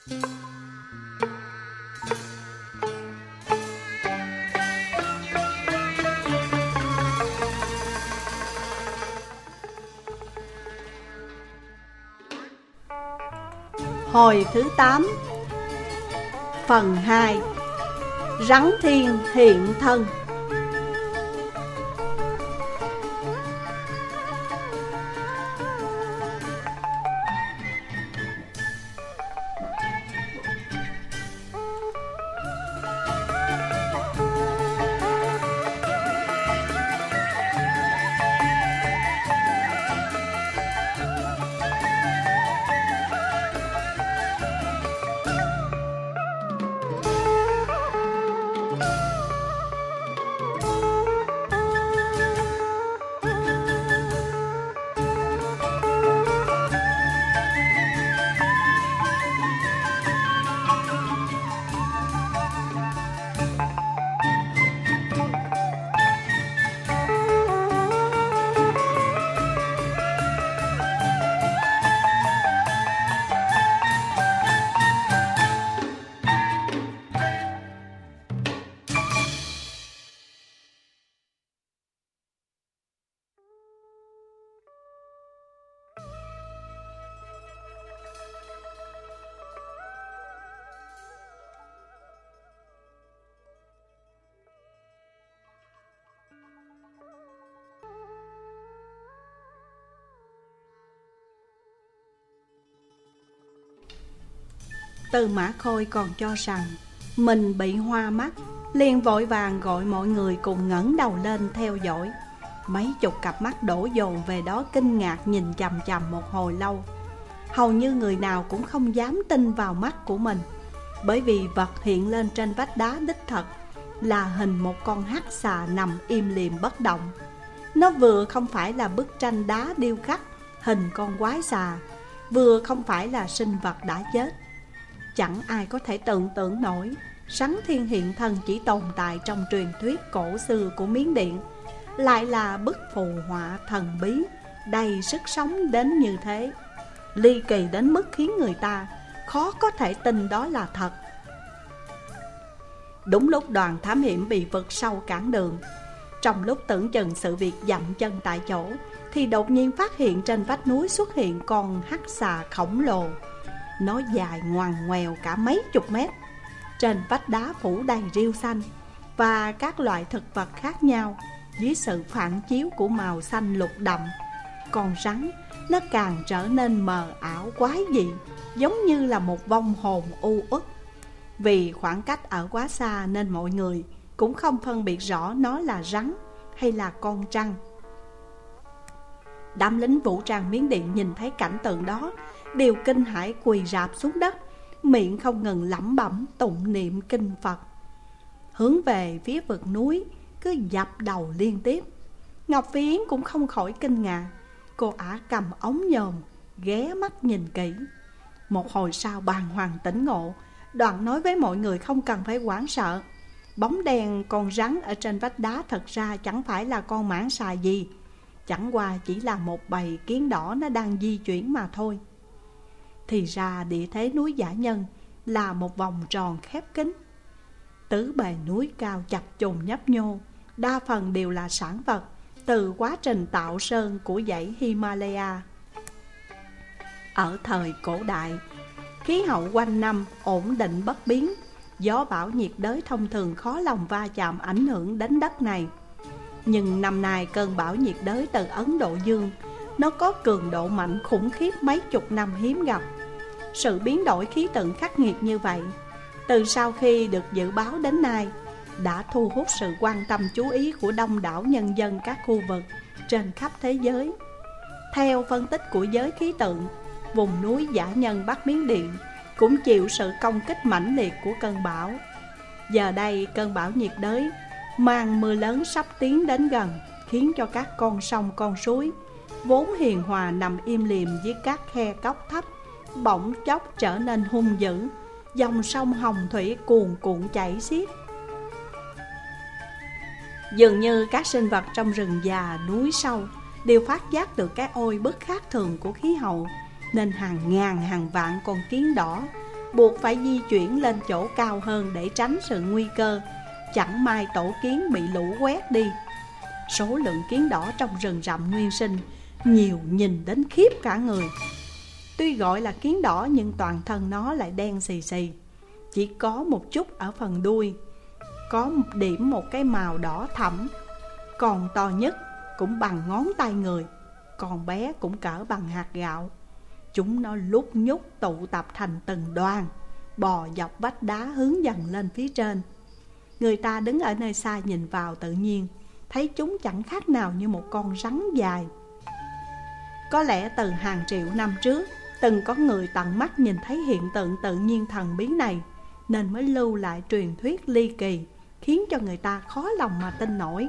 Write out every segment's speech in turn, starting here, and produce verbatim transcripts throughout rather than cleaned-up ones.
Hồi thứ tám, phần hai. Rắn thiên hiện thân. Tư Mã Khôi còn cho rằng mình bị hoa mắt, liền vội vàng gọi mọi người cùng ngẩng đầu lên theo dõi. Mấy chục cặp mắt đổ dồn về đó, kinh ngạc nhìn chằm chằm một hồi lâu. Hầu như người nào cũng không dám tin vào mắt của mình, bởi vì vật hiện lên trên vách đá đích thật là hình một con hắc xà nằm im lìm bất động. Nó vừa không phải là bức tranh đá điêu khắc hình con quái xà, vừa không phải là sinh vật đã chết. Chẳng ai có thể tưởng tượng nổi rắn thiên hiện thân chỉ tồn tại trong truyền thuyết cổ xưa của Miến Điện, lại là bức phù họa thần bí đầy sức sống đến như thế, ly kỳ đến mức khiến người ta khó có thể tin đó là thật. Đúng lúc đoàn thám hiểm bị vực sâu cản đường, trong lúc tưởng chừng sự việc dậm chân tại chỗ, thì đột nhiên phát hiện trên vách núi xuất hiện con hắc xà khổng lồ. Nó dài ngoằn ngoèo cả mấy chục mét, trên vách đá phủ đầy rêu xanh và các loại thực vật khác nhau. Dưới sự phản chiếu của màu xanh lục đậm, con rắn nó càng trở nên mờ ảo quái dị, giống như là một vong hồn u uất. Vì khoảng cách ở quá xa nên mọi người cũng không phân biệt rõ nó là rắn hay là con trăng. Đám lính vũ trang Miến Điện nhìn thấy cảnh tượng đó đều kinh hãi quỳ rạp xuống đất, miệng không ngừng lẩm bẩm tụng niệm kinh Phật, hướng về phía vực núi cứ dập đầu liên tiếp. Ngọc Phi Yến cũng không khỏi kinh ngạc. Cô ả cầm ống nhòm ghé mắt nhìn kỹ. Một hồi sau bàng hoàng tỉnh ngộ, đoạn nói với mọi người không cần phải hoảng sợ. Bóng đèn con rắn ở trên vách đá thật ra chẳng phải là con mãng xà gì, chẳng qua chỉ là một bầy kiến đỏ nó đang di chuyển mà thôi. Thì ra địa thế núi Dã Nhân là một vòng tròn khép kín, tứ bề núi cao chập trùng nhấp nhô, đa phần đều là sản vật từ quá trình tạo sơn của dãy Himalaya. Ở thời cổ đại, khí hậu quanh năm ổn định bất biến, gió bão nhiệt đới thông thường khó lòng va chạm ảnh hưởng đến đất này. Nhưng năm nay cơn bão nhiệt đới từ Ấn Độ Dương, nó có cường độ mạnh khủng khiếp mấy chục năm hiếm gặp. Sự biến đổi khí tượng khắc nghiệt như vậy, từ sau khi được dự báo đến nay, đã thu hút sự quan tâm chú ý của đông đảo nhân dân các khu vực trên khắp thế giới. Theo phân tích của giới khí tượng, vùng núi Dã Nhân Bắc Miến Điện cũng chịu sự công kích mãnh liệt của cơn bão. Giờ đây cơn bão nhiệt đới mang mưa lớn sắp tiến đến gần, khiến cho các con sông con suối vốn hiền hòa nằm im lìm dưới các khe cốc thấp bỗng chốc trở nên hung dữ, dòng sông hồng thủy cuồn cuộn chảy xiết. Dường như các sinh vật trong rừng già núi sâu đều phát giác được cái oi bức khác thường của khí hậu, nên hàng ngàn hàng vạn con kiến đỏ buộc phải di chuyển lên chỗ cao hơn để tránh sự nguy cơ chẳng may tổ kiến bị lũ quét đi. Số lượng kiến đỏ trong rừng rậm nguyên sinh nhiều nhìn đến khiếp cả người. Tuy gọi là kiến đỏ nhưng toàn thân nó lại đen xì xì, chỉ có một chút ở phần đuôi có một điểm một cái màu đỏ thẫm. Còn to nhất cũng bằng ngón tay người, còn bé cũng cỡ bằng hạt gạo. Chúng nó lúc nhúc tụ tập thành từng đoàn, bò dọc vách đá hướng dần lên phía trên. Người ta đứng ở nơi xa nhìn vào tự nhiên thấy chúng chẳng khác nào như một con rắn dài. Có lẽ từ hàng triệu năm trước từng có người tận mắt nhìn thấy hiện tượng tự nhiên thần bí này, nên mới lưu lại truyền thuyết ly kỳ, khiến cho người ta khó lòng mà tin nổi.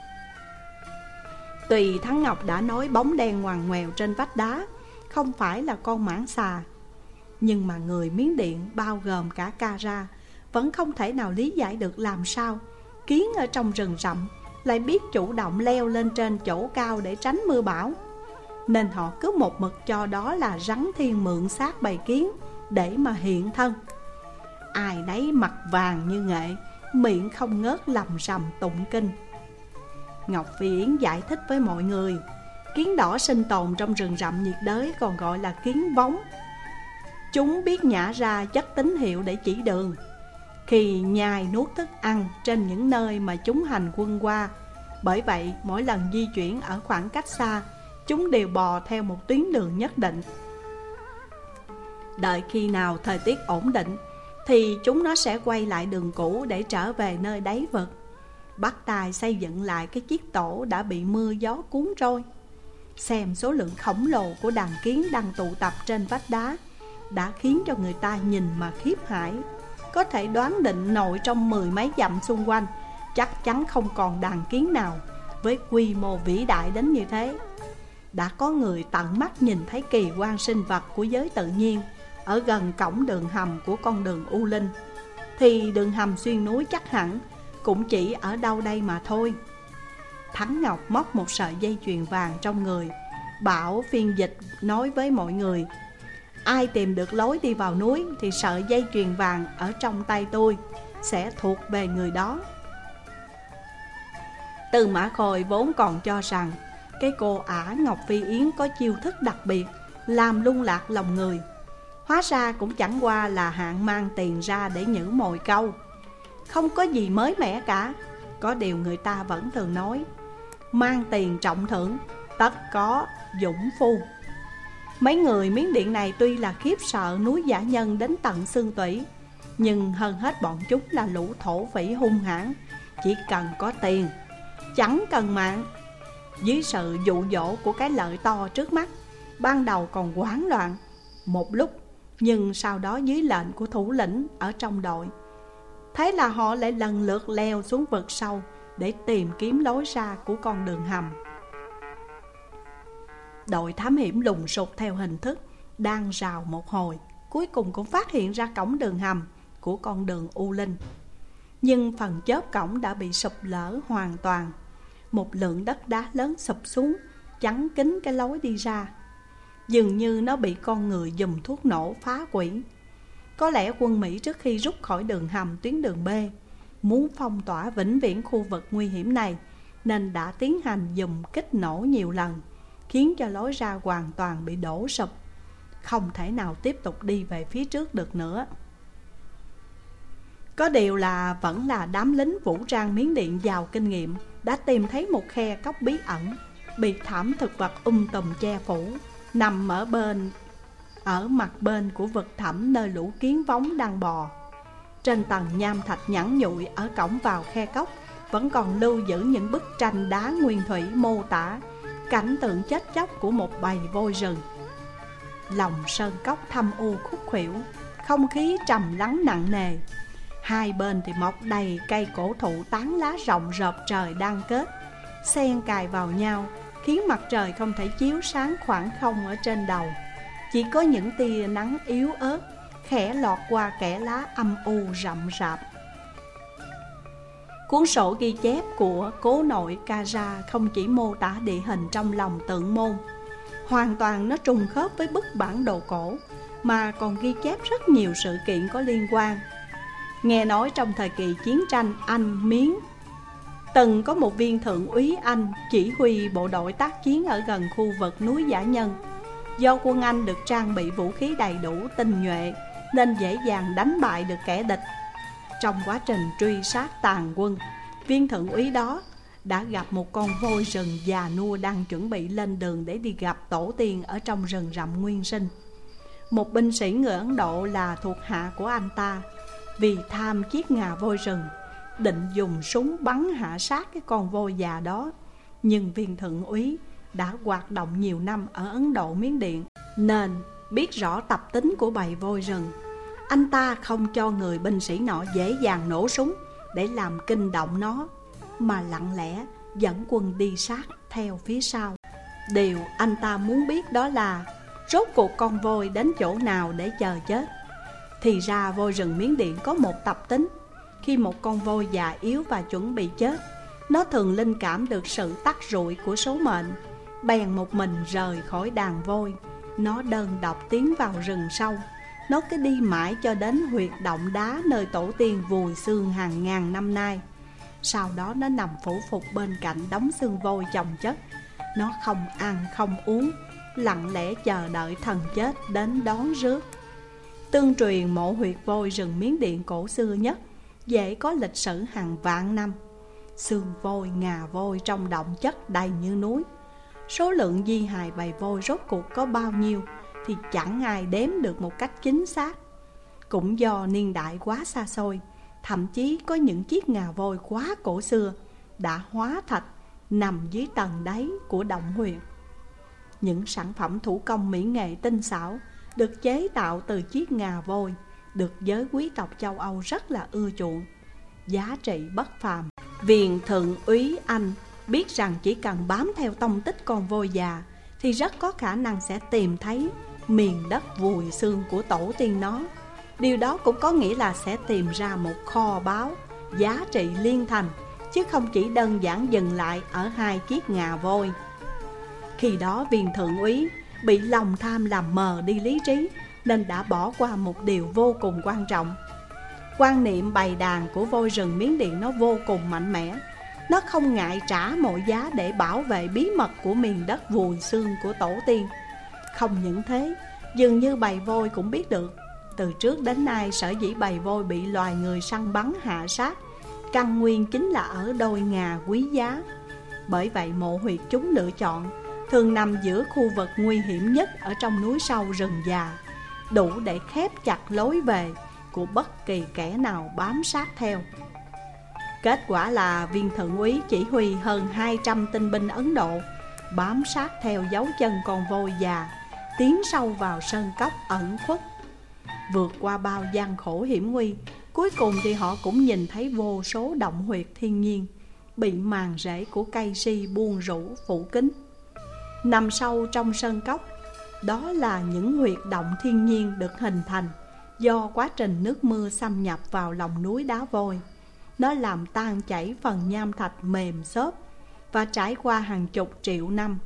Tuy Thắng Ngọc đã nói bóng đen ngoằn ngoèo trên vách đá không phải là con mãng xà, nhưng mà người Miến Điện bao gồm cả Kara vẫn không thể nào lý giải được làm sao kiến ở trong rừng rậm lại biết chủ động leo lên trên chỗ cao để tránh mưa bão. Nên họ cứ một mực cho đó là rắn thiên mượn xác bầy kiến để mà hiện thân. Ai nấy mặt vàng như nghệ, miệng không ngớt lầm rầm tụng kinh. Ngọc Phi Yến giải thích với mọi người, kiến đỏ sinh tồn trong rừng rậm nhiệt đới còn gọi là kiến vóng. Chúng biết nhả ra chất tín hiệu để chỉ đường. Khi nhai nuốt thức ăn trên những nơi mà chúng hành quân qua, bởi vậy mỗi lần di chuyển ở khoảng cách xa, chúng đều bò theo một tuyến đường nhất định. Đợi khi nào thời tiết ổn định thì chúng nó sẽ quay lại đường cũ để trở về nơi đáy vực, bắt tay xây dựng lại cái chiếc tổ đã bị mưa gió cuốn trôi. Xem số lượng khổng lồ của đàn kiến đang tụ tập trên vách đá đã khiến cho người ta nhìn mà khiếp hãi. Có thể đoán định nội trong mười mấy dặm xung quanh chắc chắn không còn đàn kiến nào với quy mô vĩ đại đến như thế. Đã có người tận mắt nhìn thấy kỳ quan sinh vật của giới tự nhiên ở gần cổng đường hầm của con đường U Linh, thì đường hầm xuyên núi chắc hẳn cũng chỉ ở đâu đây mà thôi. Thắng Ngọc móc một sợi dây chuyền vàng trong người, bảo phiên dịch nói với mọi người, ai tìm được lối đi vào núi thì sợi dây chuyền vàng ở trong tay tôi sẽ thuộc về người đó. Tư Mã Khôi vốn còn cho rằng cái cô ả Ngọc Phi Yến có chiêu thức đặc biệt làm lung lạc lòng người. Hóa ra cũng chẳng qua là hạng mang tiền ra để nhử mồi câu, không có gì mới mẻ cả. Có điều người ta vẫn thường nói, mang tiền trọng thưởng, tất có dũng phu. Mấy người Miến Điện này tuy là khiếp sợ núi Dã Nhân đến tận xương tủy, nhưng hơn hết bọn chúng là lũ thổ phỉ hung hãn, chỉ cần có tiền, chẳng cần mạng. Dưới sự dụ dỗ của cái lợi to trước mắt, ban đầu còn hoảng loạn một lúc, nhưng sau đó dưới lệnh của thủ lĩnh ở trong đội, thế là họ lại lần lượt leo xuống vực sâu để tìm kiếm lối ra của con đường hầm. Đội thám hiểm lùng sục theo hình thức đang rào một hồi, cuối cùng cũng phát hiện ra cổng đường hầm của con đường U Linh. Nhưng phần chớp cổng đã bị sụp lở hoàn toàn. Một lượng đất đá lớn sụp xuống, chắn kín cái lối đi ra. Dường như nó bị con người dùng thuốc nổ phá hủy. Có lẽ quân Mỹ trước khi rút khỏi đường hầm tuyến đường B, muốn phong tỏa vĩnh viễn khu vực nguy hiểm này, nên đã tiến hành dùng kích nổ nhiều lần, khiến cho lối ra hoàn toàn bị đổ sụp, không thể nào tiếp tục đi về phía trước được nữa. Có điều là vẫn là đám lính vũ trang Miến Điện giàu kinh nghiệm đã tìm thấy một khe cốc bí ẩn, bị thảm thực vật um tùm che phủ, nằm ở bên ở mặt bên của vực thẳm nơi lũ kiến vóng đang bò. Trên tầng nham thạch nhẵn nhụi ở cổng vào khe cốc vẫn còn lưu giữ những bức tranh đá nguyên thủy mô tả cảnh tượng chết chóc của một bầy voi rừng. Lòng sơn cốc thâm u khúc khuỷu, không khí trầm lắng nặng nề. Hai bên thì mọc đầy cây cổ thụ tán lá rộng rợp trời đang kết, xen cài vào nhau, khiến mặt trời không thể chiếu sáng khoảng không ở trên đầu. Chỉ có những tia nắng yếu ớt khẽ lọt qua kẽ lá âm u rậm rạp. Cuốn sổ ghi chép của cố nội Kara không chỉ mô tả địa hình trong lòng tượng môn, hoàn toàn nó trùng khớp với bức bản đồ cổ mà còn ghi chép rất nhiều sự kiện có liên quan. Nghe nói trong thời kỳ chiến tranh Anh Miến, từng có một viên thượng úy Anh chỉ huy bộ đội tác chiến ở gần khu vực núi Dã Nhân. Do quân Anh được trang bị vũ khí đầy đủ, tinh nhuệ, nên dễ dàng đánh bại được kẻ địch. Trong quá trình truy sát tàn quân, viên thượng úy đó đã gặp một con voi rừng già nua đang chuẩn bị lên đường để đi gặp tổ tiên ở trong rừng rậm nguyên sinh. Một binh sĩ người Ấn Độ là thuộc hạ của anh ta, vì tham chiếc ngà voi rừng, định dùng súng bắn hạ sát cái con voi già đó. Nhưng viên thượng úy đã hoạt động nhiều năm ở Ấn Độ Miến Điện, nên biết rõ tập tính của bầy voi rừng. Anh ta không cho người binh sĩ nọ dễ dàng nổ súng để làm kinh động nó, mà lặng lẽ dẫn quân đi sát theo phía sau. Điều anh ta muốn biết đó là rốt cuộc con voi đến chỗ nào để chờ chết. Thì ra voi rừng Miến Điện có một tập tính: khi một con voi già yếu và chuẩn bị chết, nó thường linh cảm được sự tắt rụi của số mệnh, bèn một mình rời khỏi đàn voi. Nó đơn độc tiến vào rừng sâu. Nó cứ đi mãi cho đến huyệt động đá nơi tổ tiên vùi xương hàng ngàn năm nay. Sau đó nó nằm phủ phục bên cạnh đống xương voi chồng chất. Nó không ăn không uống, lặng lẽ chờ đợi thần chết đến đón rước. Tương truyền mộ huyệt voi rừng Miến Điện cổ xưa nhất, dễ có lịch sử hàng vạn năm. Xương voi, ngà voi trong động chất đầy như núi. Số lượng di hài bầy voi rốt cuộc có bao nhiêu thì chẳng ai đếm được một cách chính xác. Cũng do niên đại quá xa xôi, thậm chí có những chiếc ngà voi quá cổ xưa đã hóa thạch nằm dưới tầng đáy của động huyệt. Những sản phẩm thủ công mỹ nghệ tinh xảo được chế tạo từ chiếc ngà voi được giới quý tộc châu Âu rất là ưa chuộng, giá trị bất phàm. Viên thượng úy Anh biết rằng chỉ cần bám theo tông tích con voi già thì rất có khả năng sẽ tìm thấy miền đất vùi xương của tổ tiên nó. Điều đó cũng có nghĩa là sẽ tìm ra một kho báu giá trị liên thành, chứ không chỉ đơn giản dừng lại ở hai chiếc ngà voi. Khi đó viên thượng úy bị lòng tham làm mờ đi lý trí, nên đã bỏ qua một điều vô cùng quan trọng. Quan niệm bầy đàn của voi rừng Miến Điện nó vô cùng mạnh mẽ. Nó không ngại trả mọi giá để bảo vệ bí mật của miền đất vùi xương của tổ tiên. Không những thế, dường như bầy voi cũng biết được, từ trước đến nay sở dĩ bầy voi bị loài người săn bắn hạ sát, căn nguyên chính là ở đôi ngà quý giá. Bởi vậy mộ huyệt chúng lựa chọn thường nằm giữa khu vực nguy hiểm nhất ở trong núi sâu rừng già, đủ để khép chặt lối về của bất kỳ kẻ nào bám sát theo. Kết quả là viên thượng úy chỉ huy hơn hai trăm tinh binh Ấn Độ bám sát theo dấu chân con voi già, tiến sâu vào sơn cốc ẩn khuất. Vượt qua bao gian khổ hiểm nguy, cuối cùng thì họ cũng nhìn thấy vô số động huyệt thiên nhiên bị màn rễ của cây si buông rũ phủ kín. Nằm sâu trong sơn cốc, đó là những huyệt động thiên nhiên được hình thành do quá trình nước mưa xâm nhập vào lòng núi đá vôi. Nó làm tan chảy phần nham thạch mềm xốp và trải qua hàng chục triệu năm,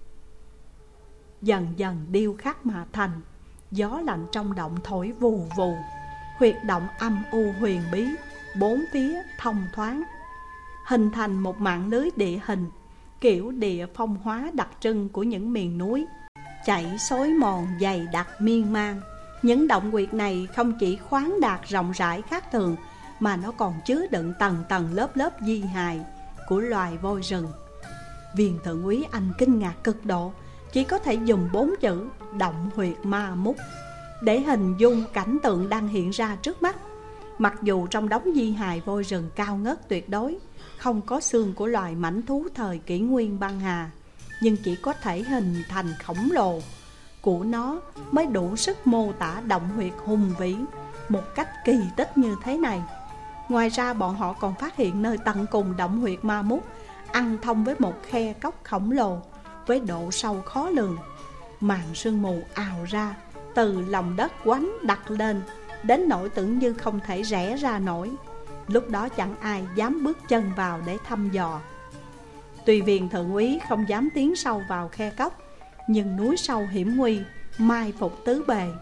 dần dần điêu khắc mà thành. Gió lạnh trong động thổi vù vù, huyệt động âm u huyền bí, bốn phía thông thoáng, hình thành một mạng lưới địa hình kiểu địa phong hóa đặc trưng của những miền núi, chảy xối mòn dày đặc miên man. Những động huyệt này không chỉ khoáng đạt rộng rãi khác thường, mà nó còn chứa đựng tầng tầng lớp lớp di hài của loài voi rừng. Viên thượng úy Anh kinh ngạc cực độ, chỉ có thể dùng bốn chữ động huyệt ma mút để hình dung cảnh tượng đang hiện ra trước mắt. Mặc dù trong đống di hài voi rừng cao ngất tuyệt đối, không có xương của loài mãnh thú thời kỷ nguyên băng hà, nhưng chỉ có thể hình thành khổng lồ của nó mới đủ sức mô tả động huyệt hùng vĩ một cách kỳ tích như thế này. Ngoài ra bọn họ còn phát hiện nơi tận cùng động huyệt ma mút ăn thông với một khe cốc khổng lồ với độ sâu khó lường. Màn sương mù ào ra từ lòng đất quánh đặt lên, đến nỗi tưởng như không thể rẽ ra nổi. Lúc đó chẳng ai dám bước chân vào để thăm dò. Tuy viên thượng úy không dám tiến sâu vào khe cốc, nhưng núi sâu hiểm nguy, mai phục tứ bề,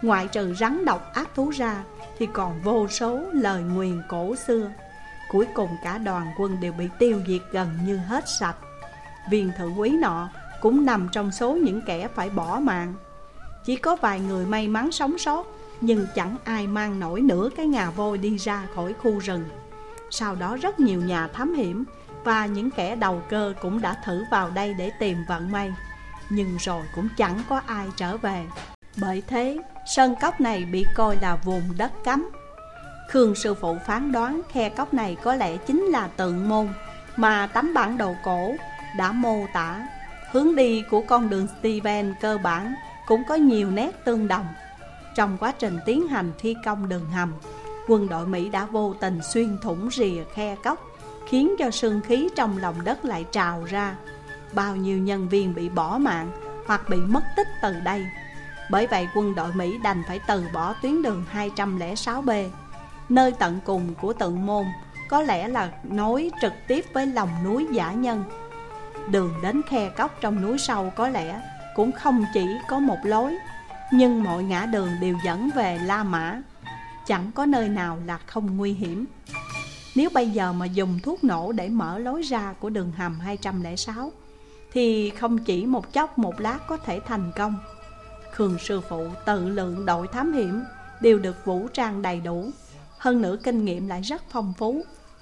ngoại trừ rắn độc ác thú ra thì còn vô số lời nguyền cổ xưa. Cuối cùng cả đoàn quân đều bị tiêu diệt gần như hết sạch. Viên thượng úy nọ cũng nằm trong số những kẻ phải bỏ mạng. Chỉ có vài người may mắn sống sót, nhưng chẳng ai mang nổi nửa cái ngà voi đi ra khỏi khu rừng. Sau đó rất nhiều nhà thám hiểm và những kẻ đầu cơ cũng đã thử vào đây để tìm vận may, nhưng rồi cũng chẳng có ai trở về. Bởi thế sơn cốc này bị coi là vùng đất cấm. Khương sư phụ phán đoán khe cốc này có lẽ chính là tượng môn mà tấm bản đồ cổ đã mô tả. Hướng đi của con đường Steven cơ bản cũng có nhiều nét tương đồng. Trong quá trình tiến hành thi công đường hầm, quân đội Mỹ đã vô tình xuyên thủng rìa khe cốc, khiến cho sương khí trong lòng đất lại trào ra. Bao nhiêu nhân viên bị bỏ mạng hoặc bị mất tích từ đây. Bởi vậy quân đội Mỹ đành phải từ bỏ tuyến đường hai không sáu B. Nơi tận cùng của tượng môn có lẽ là nối trực tiếp với lòng núi Dã Nhân. Đường đến khe cốc trong núi sâu có lẽ cũng không chỉ có một lối, nhưng mọi ngã đường đều dẫn về La Mã. Chẳng có nơi nào là không nguy hiểm. Nếu bây giờ mà dùng thuốc nổ để mở lối ra của đường hầm hai không sáu thì không chỉ một chốc một lát có thể thành công. Khương sư phụ tự lượng đội thám hiểm đều được vũ trang đầy đủ, hơn nữa kinh nghiệm lại rất phong phú.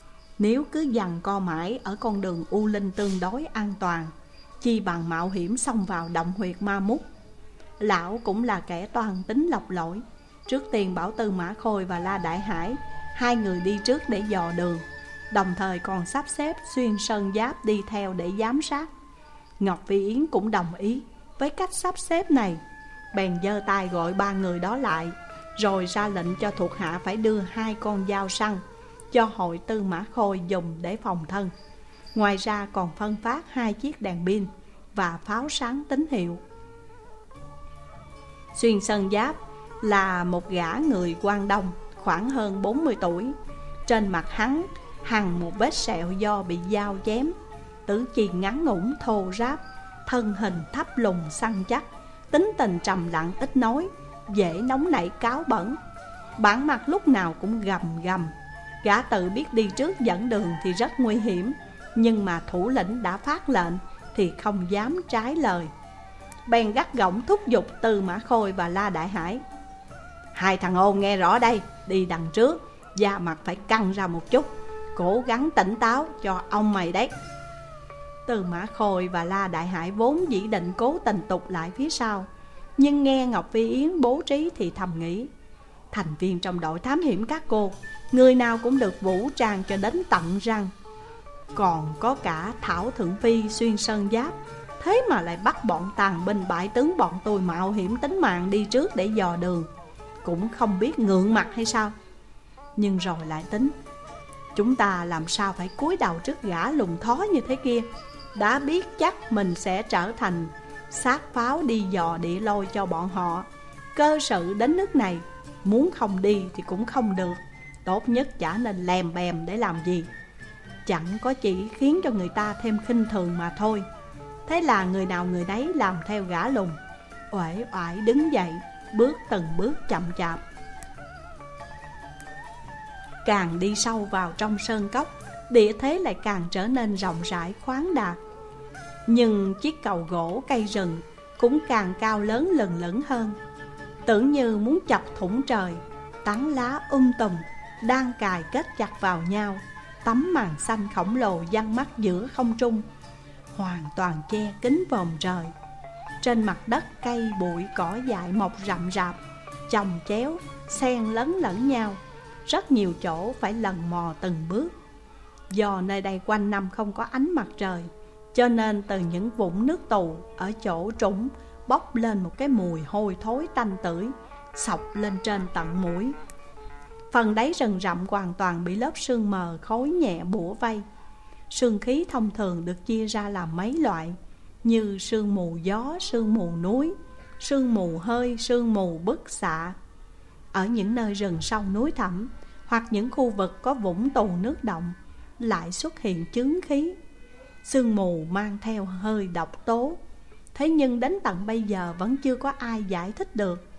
Nếu cứ giằng co mãi ở con đường U Linh tương đối an toàn, chi bằng mạo hiểm xông vào động huyệt Ma Mút. Lão cũng là kẻ toan tính lọc lỗi. Trước tiên bảo Tư Mã Khôi và La Đại Hải hai người đi trước để dò đường, đồng thời còn sắp xếp Xuyên Sơn Giáp đi theo để giám sát. Ngọc Phi Yến cũng đồng ý với cách sắp xếp này, bèn giơ tay gọi ba người đó lại, rồi ra lệnh cho thuộc hạ phải đưa hai con dao săn cho hội Tư Mã Khôi dùng để phòng thân. Ngoài ra còn phân phát hai chiếc đèn pin và pháo sáng tín hiệu. Xuyên Sơn Giáp là một gã người Quang Đông khoảng hơn bốn mươi tuổi. Trên mặt hắn hằn một vết sẹo do bị dao chém. Tứ chi ngắn ngủn thô ráp, thân hình thấp lùn săn chắc, tính tình trầm lặng ít nói, dễ nóng nảy cáu bẩn. Bản mặt lúc nào cũng gầm gầm. Gã tự biết đi trước dẫn đường thì rất nguy hiểm, nhưng mà thủ lĩnh đã phát lệnh thì không dám trái lời. Bèn gắt gỏng thúc giục Tư Mã Khôi và La Đại Hải: hai thằng ôn nghe rõ đây, đi đằng trước, da mặt phải căng ra một chút, cố gắng tỉnh táo cho ông mày đấy. Tư Mã Khôi và La Đại Hải vốn dĩ định cố tình tụt lại phía sau, nhưng nghe Ngọc Phi Yến bố trí thì thầm nghĩ: thành viên trong đội thám hiểm các cô, người nào cũng được vũ trang cho đến tận răng. Còn có cả Thảo Thượng Phi Xuyên Sơn Giáp, thế mà lại bắt bọn tàn binh bại tướng bọn tôi mạo hiểm tính mạng đi trước để dò đường, cũng không biết ngượng mặt hay sao. Nhưng rồi lại tính, chúng ta làm sao phải cúi đầu trước gã lùn thó như thế kia. Đã biết chắc mình sẽ trở thành sát pháo đi dò địa lôi cho bọn họ. Cơ sự đến nước này, muốn không đi thì cũng không được. Tốt nhất chả nên lèm bèm để làm gì, chẳng có chỉ khiến cho người ta thêm khinh thường mà thôi. Thế là người nào người nấy làm theo gã lùn, uể oải đứng dậy, bước từng bước chậm chạp. Càng đi sâu vào trong sơn cốc, địa thế lại càng trở nên rộng rãi khoáng đạt. Nhưng chiếc cầu gỗ cây rừng cũng càng cao lớn lừng lững hơn, tưởng như muốn chọc thủng trời. Tán lá um tùm đang cài kết chặt vào nhau, tấm màn xanh khổng lồ giăng mắt giữa không trung, hoàn toàn che kín vòm trời. Trên mặt đất cây bụi cỏ dại mọc rậm rạp, chồng chéo, xen lấn lẫn nhau, rất nhiều chỗ phải lần mò từng bước. Do nơi đây quanh năm không có ánh mặt trời, cho nên từ những vũng nước tù ở chỗ trũng bốc lên một cái mùi hôi thối tanh tưởi, xộc lên trên tận mũi. Phần đáy rừng rậm hoàn toàn bị lớp sương mờ khói nhẹ bủa vây. Sương khí thông thường được chia ra làm mấy loại, như sương mù gió, sương mù núi, sương mù hơi, sương mù bức xạ. Ở những nơi rừng sâu núi thẳm hoặc những khu vực có vũng tù nước động lại xuất hiện chướng khí. Sương mù mang theo hơi độc tố. Thế nhưng đến tận bây giờ vẫn chưa có ai giải thích được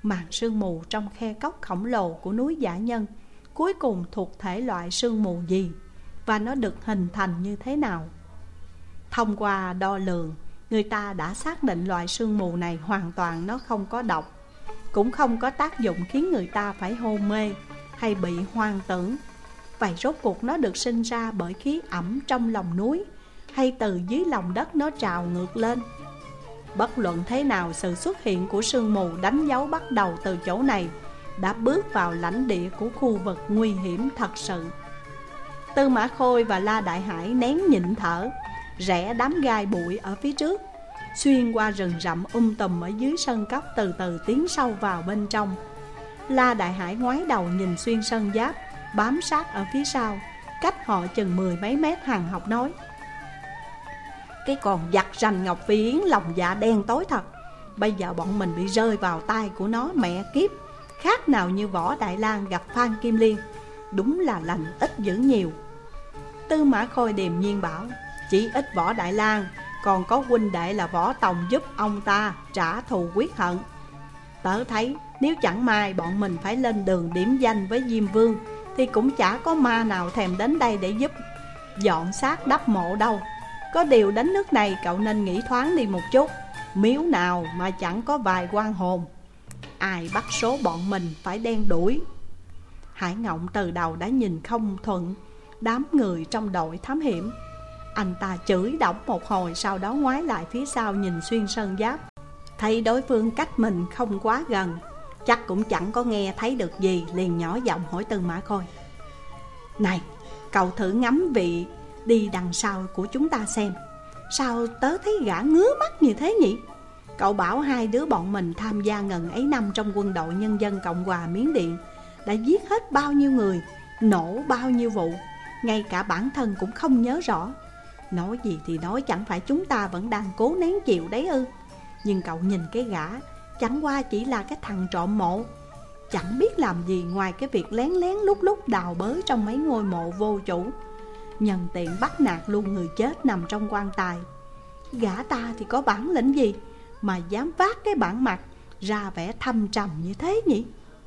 Màn sương mù trong khe cốc khổng lồ của núi Dã Nhân cuối cùng thuộc thể loại sương mù gì, và nó được hình thành như thế nào? Thông qua đo lường, người ta đã xác định loại sương mù này hoàn toàn nó không có độc, cũng không có tác dụng khiến người ta phải hôn mê hay bị hoang tưởng. Vậy rốt cuộc nó được sinh ra bởi khí ẩm trong lòng núi, hay từ dưới lòng đất nó trào ngược lên? Bất luận thế nào, sự xuất hiện của sương mù đánh dấu bắt đầu từ chỗ này đã bước vào lãnh địa của khu vực nguy hiểm thật sự. Tư Mã Khôi và La Đại Hải nén nhịn thở, rẽ đám gai bụi ở phía trước, xuyên qua rừng rậm um tùm ở dưới sân cốc, từ từ tiến sâu vào bên trong. La Đại Hải ngoái đầu nhìn xuyên sơn giáp bám sát ở phía sau, cách họ chừng mười mấy mét, hằn học nói: cái con giặc rành Ngọc Phi Yến lòng dạ đen tối thật. Bây giờ bọn mình bị rơi vào tay của nó, mẹ kiếp, khác nào như Võ Đại Lang gặp Phan Kim Liên. Đúng là lành ít dữ nhiều. Tư Mã Khôi điềm nhiên bảo: chỉ ít Võ Đại Lang, còn có huynh đệ là Võ Tòng giúp ông ta trả thù quyết hận. Tớ thấy nếu chẳng may bọn mình phải lên đường điểm danh với Diêm Vương, thì cũng chả có ma nào thèm đến đây để giúp dọn xác đắp mộ đâu. Có điều đến nước này cậu nên nghĩ thoáng đi một chút. Miếu nào mà chẳng có vài oan hồn, ai bắt số bọn mình phải đen đuổi. Hải Ngộng từ đầu đã nhìn không thuận đám người trong đội thám hiểm. Anh ta chửi đổng một hồi, sau đó ngoái lại phía sau nhìn xuyên sơn giáp, thấy đối phương cách mình không quá gần, chắc cũng chẳng có nghe thấy được gì, liền nhỏ giọng hỏi Tư Mã Khôi: này, cậu thử ngắm vị đi đằng sau của chúng ta xem, sao tớ thấy gã ngứa mắt như thế nhỉ? Cậu bảo hai đứa bọn mình tham gia ngần ấy năm trong quân đội nhân dân Cộng hòa Miến Điện đã giết hết bao nhiêu người, nổ bao nhiêu vụ, ngay cả bản thân cũng không nhớ rõ. Nói gì thì nói, chẳng phải chúng ta vẫn đang cố nén chịu đấy ư? Nhưng cậu nhìn cái gã, chẳng qua chỉ là cái thằng trộm mộ, chẳng biết làm gì ngoài cái việc lén lén lúc lúc đào bới trong mấy ngôi mộ vô chủ, nhân tiện bắt nạt luôn người chết nằm trong quan tài. Gã ta thì có bản lĩnh gì mà dám vác cái bản mặt ra vẻ thâm trầm như thế nhỉ?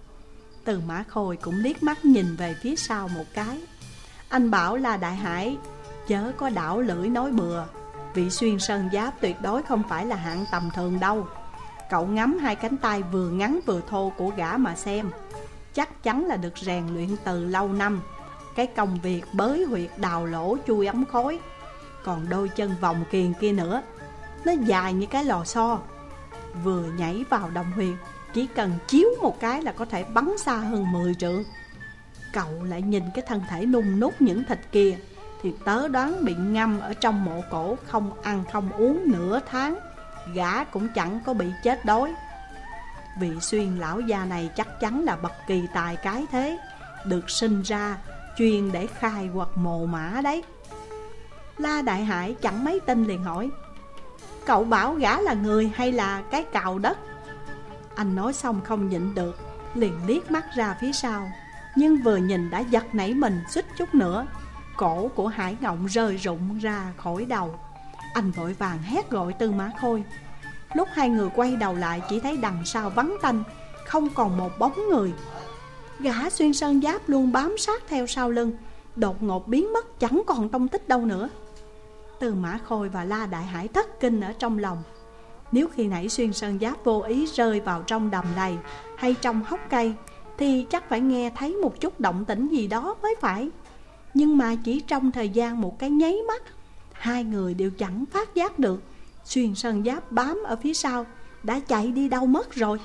Tư Mã Khôi cũng liếc mắt nhìn về phía sau một cái. Anh bảo là Đại Hải chớ có đảo lưỡi nói bừa, vị xuyên sơn giáp tuyệt đối không phải là hạng tầm thường đâu. Cậu ngắm hai cánh tay vừa ngắn vừa thô của gã mà xem, chắc chắn là được rèn luyện từ lâu năm. Cái công việc bới huyệt đào lỗ chui ống khói. Còn đôi chân vòng kiềng kia nữa, nó dài như cái lò xo, vừa nhảy vào đồng huyệt chỉ cần chiếu một cái là có thể bắn xa hơn mười trượng. Cậu lại nhìn cái thân thể nung nút những thịt kia, thì tớ đoán bị ngâm ở trong mộ cổ, không ăn không uống nửa tháng, gã cũng chẳng có bị chết đói. Vị xuyên lão già này chắc chắn là bậc kỳ tài cái thế, được sinh ra chuyên để khai quật mồ mã đấy. La Đại Hải chẳng mấy tin liền hỏi: cậu bảo gã là người hay là cái cào đất? Anh nói xong không nhịn được, liền liếc mắt ra phía sau, nhưng vừa nhìn đã giật nảy mình suýt chút nữa cổ của Hải Ngộng rơi rụng ra khỏi đầu. Anh vội vàng hét gọi Tư Mã Khôi. Lúc hai người quay đầu lại, chỉ thấy đằng sau vắng tanh, không còn một bóng người. Gã xuyên sơn giáp luôn bám sát theo sau lưng đột ngột biến mất, chẳng còn tông tích đâu nữa. Tư Mã Khôi và La Đại Hải thất kinh ở trong lòng. Nếu khi nãy xuyên sơn giáp vô ý rơi vào trong đầm lầy hay trong hốc cây, thì chắc phải nghe thấy một chút động tĩnh gì đó mới phải. Nhưng mà chỉ trong thời gian một cái nháy mắt, hai người đều chẳng phát giác được xuyên sơn giáp bám ở phía sau đã chạy đi đâu mất rồi.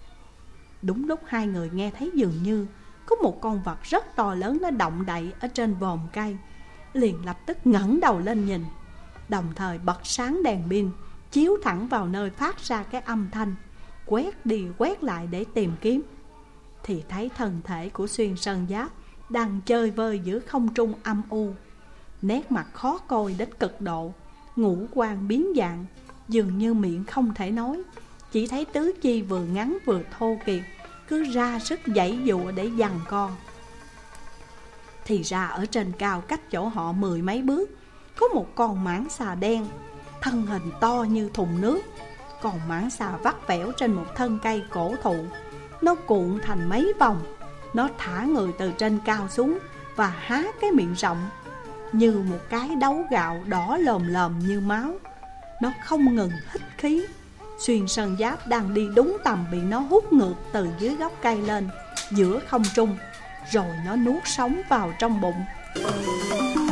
Đúng lúc hai người nghe thấy dường như có một con vật rất to lớn nó động đậy ở trên vòm cây, liền lập tức ngẩng đầu lên nhìn, đồng thời bật sáng đèn pin chiếu thẳng vào nơi phát ra cái âm thanh, quét đi quét lại để tìm kiếm. Thì thấy thân thể của xuyên sơn giáp đang chơi vơi giữa không trung âm u, nét mặt khó coi đến cực độ, ngũ quan biến dạng, dường như miệng không thể nói, chỉ thấy tứ chi vừa ngắn vừa thô kiệt, cứ ra sức giãy dụa để giằng co. Thì ra ở trên cao cách chỗ họ mười mấy bước có một con mãng xà đen, thân hình to như thùng nước. Còn mãng xà vắt vẻo trên một thân cây cổ thụ, Nó cuộn thành mấy vòng. Nó thả người từ trên cao xuống và há cái miệng rộng như một cái đấu gạo đỏ lòm lòm như máu. Nó không ngừng hít khí. Xuyên Sơn Giáp đang đi đúng tầm bị nó hút ngược từ dưới gốc cây lên giữa không trung, rồi nó nuốt sống vào trong bụng.